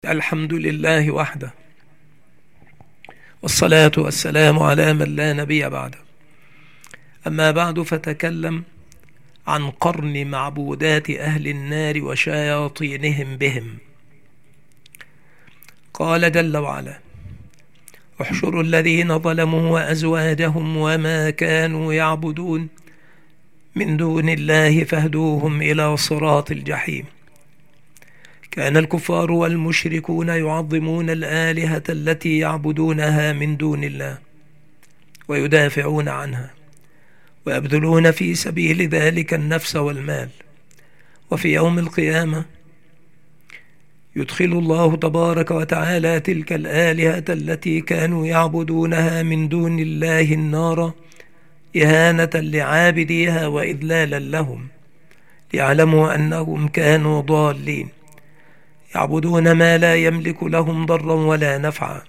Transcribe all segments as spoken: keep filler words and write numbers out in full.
الحمد لله وحده، والصلاة والسلام على من لا نبي بعده. أما بعد، فتكلم عن قرن معبودات أهل النار وشياطينهم بهم. قال جل وعلا: احشروا الذين ظلموا وأزواجهم وما كانوا يعبدون من دون الله فاهدوهم إلى صراط الجحيم. كان الكفار والمشركون يعظمون الآلهة التي يعبدونها من دون الله ويدافعون عنها ويبذلون في سبيل ذلك النفس والمال. وفي يوم القيامة يدخل الله تبارك وتعالى تلك الآلهة التي كانوا يعبدونها من دون الله النار إهانة لعابديها وإذلالا لهم، ليعلموا أنهم كانوا ضالين يعبدون ما لا يملك لهم ضرا ولا نفعا.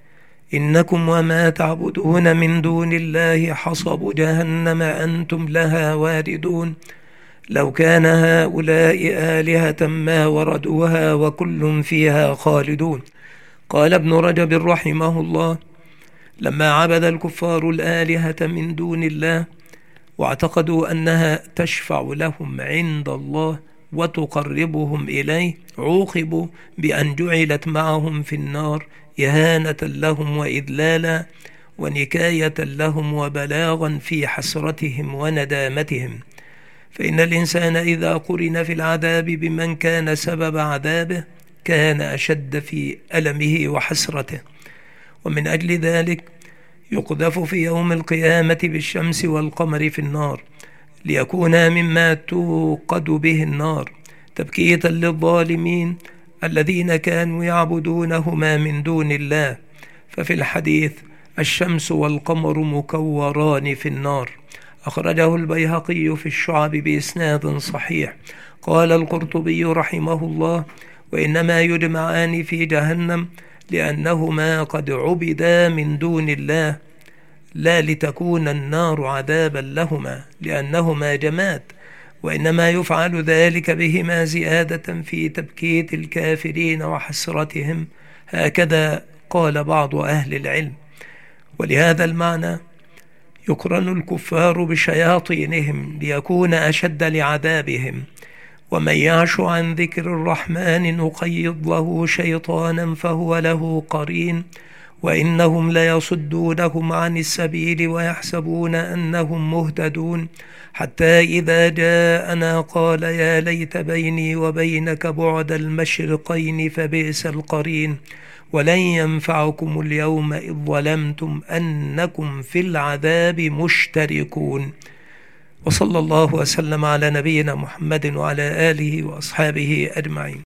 إنكم وما تعبدون من دون الله حصب جهنم أنتم لها واردون. لو كان هؤلاء آلهة ما وردوها وكل فيها خالدون. قال ابن رجب رحمه الله: لما عبد الكفار الآلهة من دون الله واعتقدوا أنها تشفع لهم عند الله وتقربهم إليه، عوقبوا بأن جعلت معهم في النار إهانة لهم وإذلالا ونكاية لهم وبلاغا في حسرتهم وندامتهم. فإن الإنسان إذا قرن في العذاب بمن كان سبب عذابه كان أشد في ألمه وحسرته. ومن أجل ذلك يقذف في يوم القيامة بالشمس والقمر في النار ليكونا مما توقد به النار، تبكية للظالمين الذين كانوا يعبدونهما من دون الله. ففي الحديث: الشمس والقمر مكوران في النار. أخرجه البيهقي في الشعب بإسناد صحيح. قال القرطبي رحمه الله: وإنما يجمعان في جهنم لأنهما قد عبدا من دون الله، لا لتكون النار عذابا لهما لأنهما جماد، وإنما يفعل ذلك بهما زيادة في تبكيت الكافرين وحسرتهم. هكذا قال بعض أهل العلم. ولهذا المعنى يقرن الكفار بشياطينهم ليكون أشد لعذابهم. ومن يعش عن ذكر الرحمن نقيض له شيطانا فهو له قرين وإنهم ليصدونهم عن السبيل ويحسبون أنهم مهتدون، حتى إذا جاءنا قال يا ليت بيني وبينك بعد المشرقين فبئس القرين. ولن ينفعكم اليوم إذ ظلمتم أنكم في العذاب مشتركون. وصلى الله وسلم على نبينا محمد وعلى آله وأصحابه أجمعين.